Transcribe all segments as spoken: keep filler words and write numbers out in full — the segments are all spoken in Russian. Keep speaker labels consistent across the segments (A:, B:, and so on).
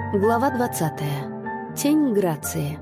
A: Глава двадцатая. Тень Грации.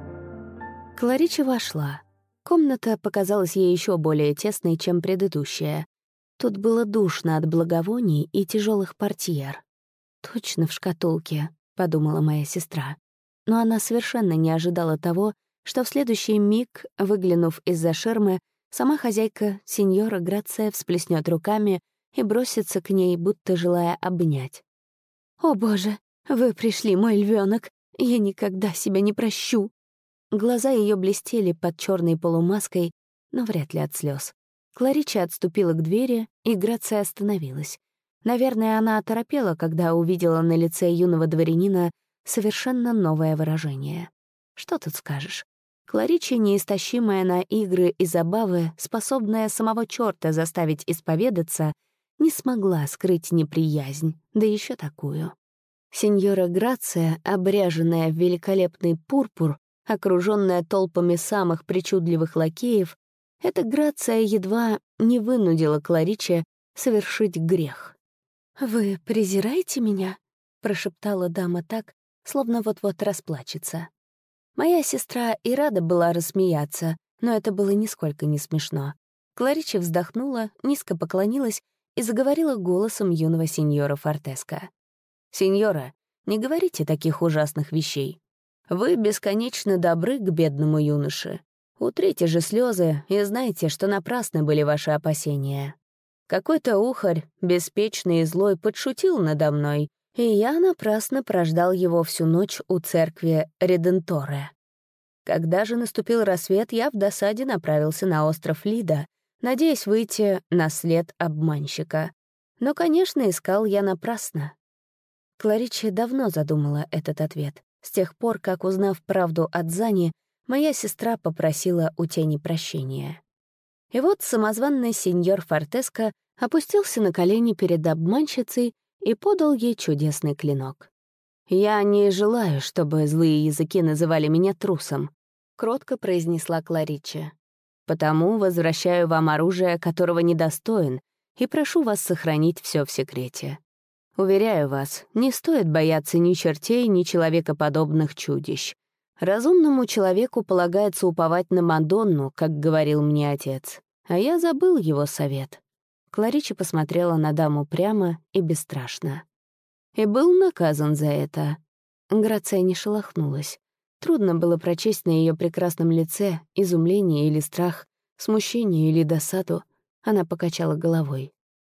A: Кларича вошла. Комната показалась ей еще более тесной, чем предыдущая. Тут было душно от благовоний и тяжелых портьер. «Точно в шкатулке», — подумала моя сестра. Но она совершенно не ожидала того, что в следующий миг, выглянув из-за ширмы, сама хозяйка, сеньора Грация, всплеснет руками и бросится к ней, будто желая обнять. «О, Боже, вы пришли, мой львёнок! Я никогда себя не прощу!» Глаза ее блестели под черной полумаской, но вряд ли от слез. Кларича отступила к двери, и Грация остановилась. Наверное, она оторопела, когда увидела на лице юного дворянина совершенно новое выражение. Что тут скажешь? Кларича, неистощимая на игры и забавы, способная самого чёрта заставить исповедаться, не смогла скрыть неприязнь, да еще такую. Сеньора Грация, обряженная в великолепный пурпур, окруженная толпами самых причудливых лакеев, эта Грация едва не вынудила Кларича совершить грех. «Вы презираете меня?» — прошептала дама так, словно вот-вот расплачется. Моя сестра и рада была рассмеяться, но это было нисколько не смешно. Кларича вздохнула, низко поклонилась и заговорила голосом юного сеньора Фортеска. «Сеньора, не говорите таких ужасных вещей. Вы бесконечно добры к бедному юноше. Утрите же слезы и знайте, что напрасны были ваши опасения. Какой-то ухарь, беспечный и злой, подшутил надо мной, и я напрасно прождал его всю ночь у церкви Реденторе. Когда же наступил рассвет, я в досаде направился на остров Лида, надеясь выйти на след обманщика. Но, конечно, искал я напрасно». Кларича давно задумала этот ответ. С тех пор, как, узнав правду от Зани, моя сестра попросила у тени прощения. И вот самозванный сеньор Фортеско опустился на колени перед обманщицей и подал ей чудесный клинок. «Я не желаю, чтобы злые языки называли меня трусом», — кротко произнесла Кларича. «Потому возвращаю вам оружие, которого недостоин, и прошу вас сохранить все в секрете. Уверяю вас, не стоит бояться ни чертей, ни человекоподобных чудищ. Разумному человеку полагается уповать на Мадонну, как говорил мне отец, а я забыл его совет». Кларича посмотрела на даму прямо и бесстрашно. «И был наказан за это». Грация не шелохнулась. Трудно было прочесть на ее прекрасном лице изумление или страх, смущение или досаду. Она покачала головой.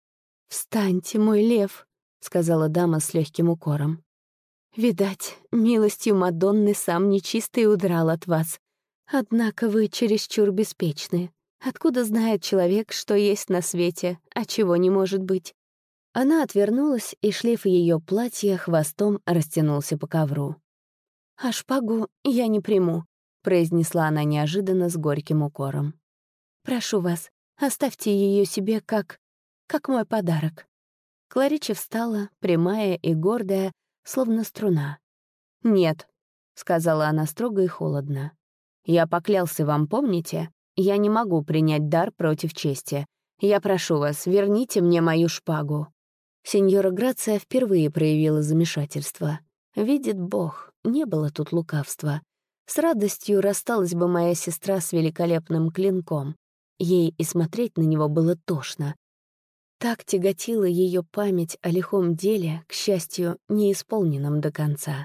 A: «Встаньте, мой лев», — сказала дама с легким укором. «Видать, милостью Мадонны сам нечистый удрал от вас. Однако вы чересчур беспечны. Откуда знает человек, что есть на свете, а чего не может быть?» Она отвернулась, и шлейф ее платья хвостом растянулся по ковру. «А шпагу я не приму», — произнесла она неожиданно с горьким укором. «Прошу вас, оставьте ее себе как... как мой подарок». Кларича встала, прямая и гордая, словно струна. «Нет», — сказала она строго и холодно. «Я поклялся вам, помните? Я не могу принять дар против чести. Я прошу вас, верните мне мою шпагу». Сеньора Грация впервые проявила замешательство. Видит Бог, не было тут лукавства. С радостью рассталась бы моя сестра с великолепным клинком. Ей и смотреть на него было тошно. Так тяготила ее память о лихом деле, к счастью, не исполненном до конца.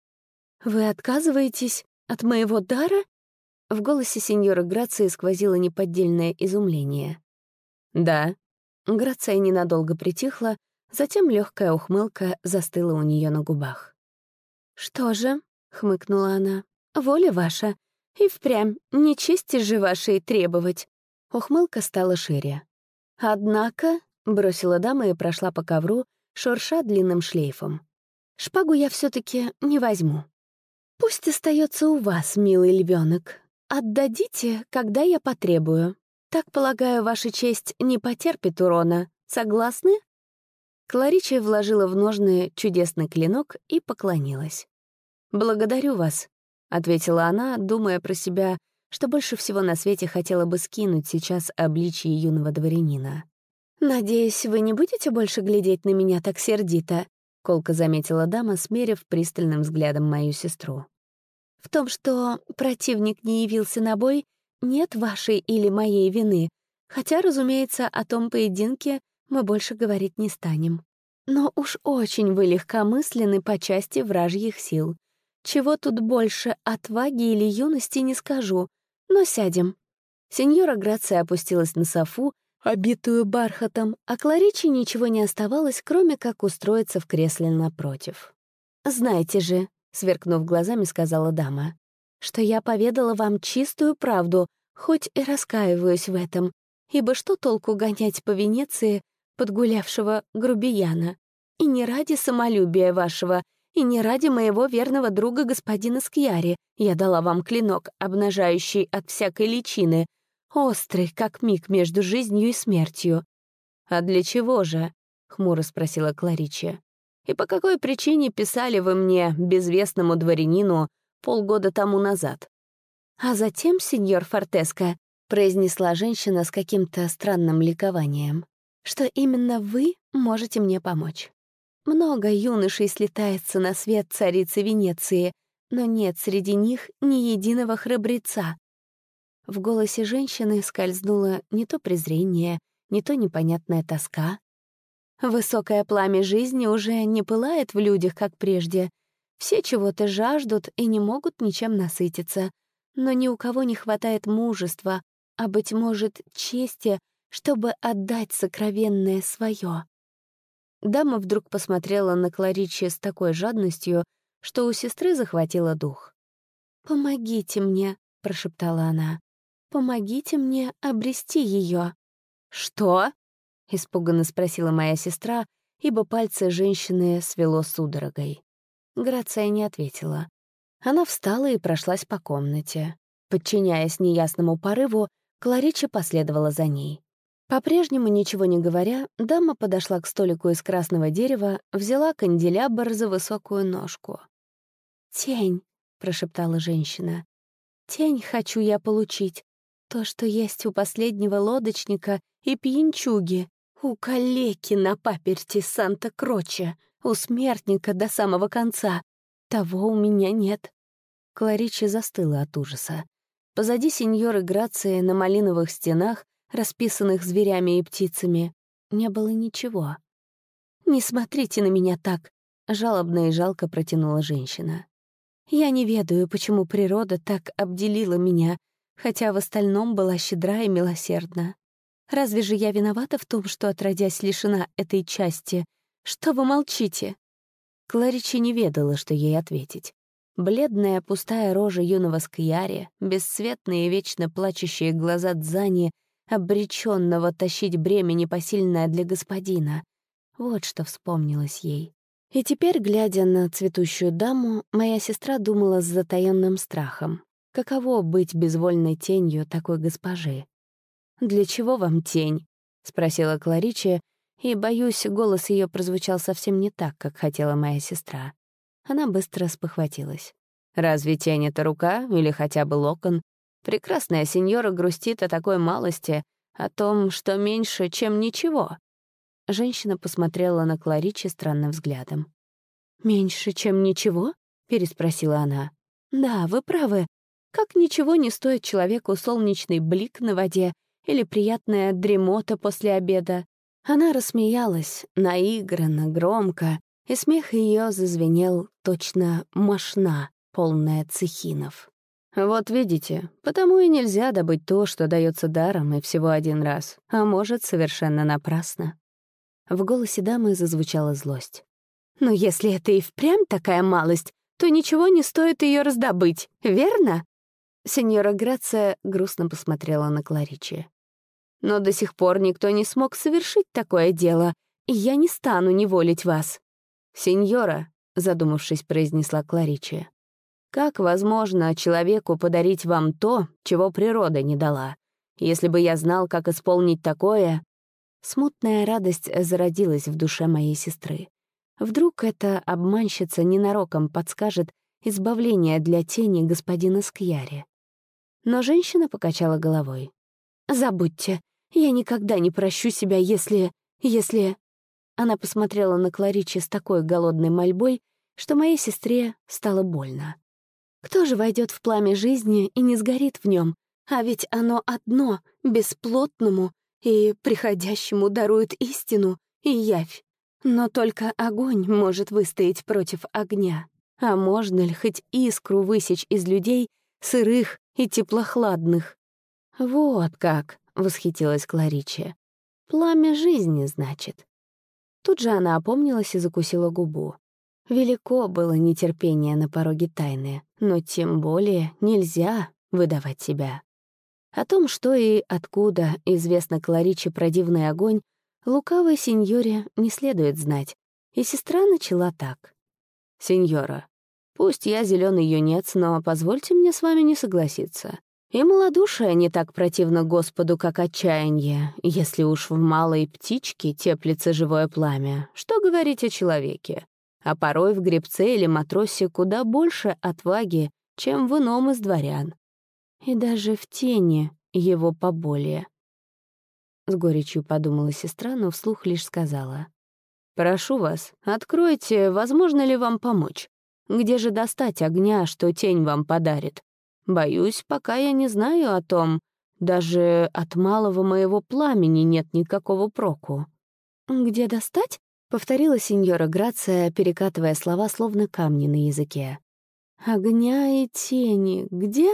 A: «Вы отказываетесь от моего дара?» В голосе сеньора Грации сквозило неподдельное изумление. «Да». Грация ненадолго притихла, затем легкая ухмылка застыла у нее на губах. «Что же?» — хмыкнула она. «Воля ваша. И впрямь, не чести же вашей требовать». Ухмылка стала шире. «Однако», — бросила дама и прошла по ковру, шурша длинным шлейфом, «шпагу я все таки не возьму. Пусть остается у вас, милый львёнок. Отдадите, когда я потребую. Так, полагаю, ваша честь не потерпит урона. Согласны?» Кларича вложила в ножны чудесный клинок и поклонилась. «Благодарю вас», — ответила она, думая про себя, что больше всего на свете хотела бы скинуть сейчас обличье юного дворянина. «Надеюсь, вы не будете больше глядеть на меня так сердито?» колко заметила дама, смерив пристальным взглядом мою сестру. «В том, что противник не явился на бой, нет вашей или моей вины, хотя, разумеется, о том поединке мы больше говорить не станем. Но уж очень вы легкомысленны по части вражьих сил. Чего тут больше, отваги или юности, не скажу, но сядем». Сеньора Грация опустилась на софу, обитую бархатом, а Клариче ничего не оставалось, кроме как устроиться в кресле напротив. «Знаете же», — сверкнув глазами, сказала дама, «что я поведала вам чистую правду, хоть и раскаиваюсь в этом, ибо что толку гонять по Венеции подгулявшего грубияна? И не ради самолюбия вашего, и не ради моего верного друга господина Скьяри я дала вам клинок, обнажающий от всякой личины, острый, как миг между жизнью и смертью». «А для чего же?» — хмуро спросила Клариче. «И по какой причине писали вы мне, безвестному дворянину, полгода тому назад?» «А затем, сеньор Фортеско», — произнесла женщина с каким-то странным ликованием, «что именно вы можете мне помочь. Много юношей слетается на свет царицы Венеции, но нет среди них ни единого храбреца». В голосе женщины скользнуло не то презрение, не то непонятная тоска. Высокое пламя жизни уже не пылает в людях, как прежде. Все чего-то жаждут и не могут ничем насытиться. Но ни у кого не хватает мужества, а, быть может, чести, чтобы отдать сокровенное свое. Дама вдруг посмотрела на Клариче с такой жадностью, что у сестры захватило дух. «Помогите мне», — прошептала она. «Помогите мне обрести ее». «Что?» — испуганно спросила моя сестра, ибо пальцы женщины свело судорогой. Грация не ответила. Она встала и прошлась по комнате. Подчиняясь неясному порыву, Кларича последовала за ней. По-прежнему, ничего не говоря, дама подошла к столику из красного дерева, взяла канделябр за высокую ножку. «Тень», — прошептала женщина, — «тень хочу я получить. То, что есть у последнего лодочника и пьянчуги, у калеки на паперти Санта-Кроче, у смертника до самого конца. Того у меня нет». Кларича застыла от ужаса. Позади сеньоры Грации на малиновых стенах, расписанных зверями и птицами, не было ничего. «Не смотрите на меня так», — жалобно и жалко протянула женщина. «Я не ведаю, почему природа так обделила меня, хотя в остальном была щедра и милосердна. Разве же я виновата в том, что, отродясь, лишена этой части? Что вы молчите?» Кларича не ведала, что ей ответить. Бледная пустая рожа юного Скьяри, бесцветные и вечно плачущие глаза Дзани, обреченного тащить бремя непосильное для господина. Вот что вспомнилось ей. И теперь, глядя на цветущую даму, моя сестра думала с затаённым страхом. Каково быть безвольной тенью такой госпожи? «Для чего вам тень?» — спросила Клариче, и, боюсь, голос ее прозвучал совсем не так, как хотела моя сестра. Она быстро спохватилась. «Разве тень — это рука или хотя бы локон? Прекрасная сеньора грустит о такой малости, о том, что меньше, чем ничего». Женщина посмотрела на Клариче странным взглядом. «Меньше, чем ничего?» — переспросила она. «Да, вы правы. Как ничего не стоит человеку солнечный блик на воде или приятная дремота после обеда». Она рассмеялась, наигранно, громко, и смех ее зазвенел точно мошна, полная цехинов. «Вот видите, потому и нельзя добыть то, что дается даром и всего один раз, а может, совершенно напрасно». В голосе дамы зазвучала злость. «Но если это и впрямь такая малость, то ничего не стоит ее раздобыть, верно?» Сеньора Грация грустно посмотрела на Клариче. «Но до сих пор никто не смог совершить такое дело, и я не стану неволить вас». «Сеньора», — задумавшись, произнесла Клариче, «как возможно человеку подарить вам то, чего природа не дала? Если бы я знал, как исполнить такое...» Смутная радость зародилась в душе моей сестры. Вдруг эта обманщица ненароком подскажет избавление для тени господина Скьяри. Но женщина покачала головой. «Забудьте, я никогда не прощу себя, если... если...» Она посмотрела на Кларичи с такой голодной мольбой, что моей сестре стало больно. Кто же войдет в пламя жизни и не сгорит в нем? А ведь оно одно, бесплотному и приходящему дарует истину и явь. Но только огонь может выстоять против огня. А можно ли хоть искру высечь из людей, сырых и теплохладных? «Вот как!» — восхитилась Кларичи. «Пламя жизни, значит». Тут же она опомнилась и закусила губу. Велико было нетерпение на пороге тайны, но тем более нельзя выдавать себя. О том, что и откуда известно Кларичи про дивный огонь, лукавой сеньоре не следует знать, и сестра начала так. «Сеньора, пусть я зеленый юнец, но позвольте мне с вами не согласиться. И малодушие не так противно Господу, как отчаяние, если уж в малой птичке теплится живое пламя. Что говорить о человеке? А порой в гребце или матросе куда больше отваги, чем в ином из дворян. И даже в тени его поболее». С горечью подумала сестра, но вслух лишь сказала. «Прошу вас, откройте, возможно ли вам помочь? Где же достать огня, что тень вам подарит? Боюсь, пока я не знаю о том, даже от малого моего пламени нет никакого проку». «Где достать?» — повторила сеньора Грация, перекатывая слова, словно камни на языке. «Огня и тени где?»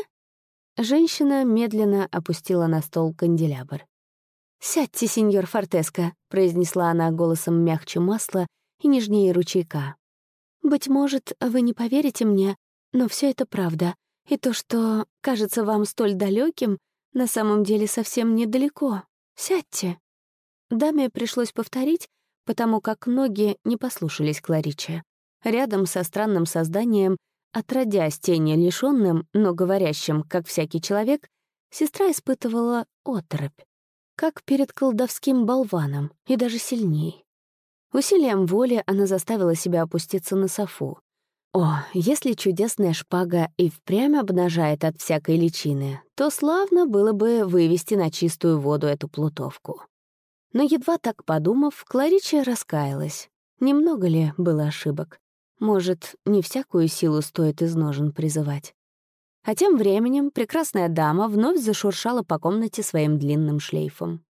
A: Женщина медленно опустила на стол канделябр. «Сядьте, сеньор Фортеско», — произнесла она голосом мягче масла и нежнее ручейка. «Быть может, вы не поверите мне, но все это правда. И то, что кажется вам столь далеким, на самом деле совсем недалеко. Сядьте». Даме пришлось повторить, потому как ноги не послушались Кларичи. Рядом со странным созданием, отродясь тени лишённым, но говорящим, как всякий человек, сестра испытывала оторопь, как перед колдовским болваном, и даже сильней. Усилием воли она заставила себя опуститься на софу. О, если чудесная шпага и впрямь обнажает от всякой личины, то славно было бы вывести на чистую воду эту плутовку. Но едва так подумав, Кларичи раскаялась. Немного ли было ошибок? Может, не всякую силу стоит из ножен призывать? А тем временем прекрасная дама вновь зашуршала по комнате своим длинным шлейфом.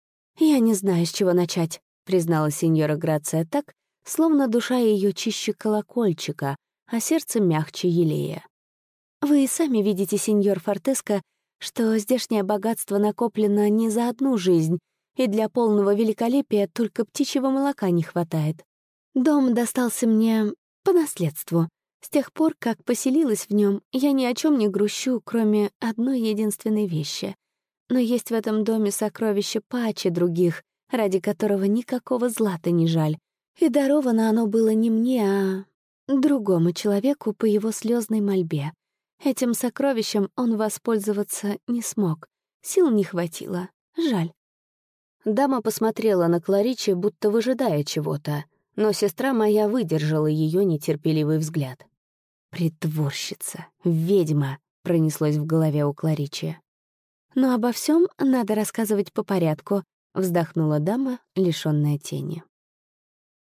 A: «Я не знаю, с чего начать», — признала сеньора Грация так, словно душа ее чище колокольчика, а сердце мягче елея. «Вы и сами видите, сеньор Фортеско, что здешнее богатство накоплено не за одну жизнь, и для полного великолепия только птичьего молока не хватает. Дом достался мне по наследству. С тех пор, как поселилась в нем, я ни о чем не грущу, кроме одной единственной вещи. Но есть в этом доме сокровище паче других, ради которого никакого злата не жаль. И даровано оно было не мне, а другому человеку по его слезной мольбе. Этим сокровищем он воспользоваться не смог. Сил не хватило. Жаль». Дама посмотрела на Кларичи, будто выжидая чего-то, но сестра моя выдержала ее нетерпеливый взгляд. «Притворщица, ведьма», — пронеслось в голове у Кларичи. «Но обо всем надо рассказывать по порядку», — вздохнула дама, лишённая тени.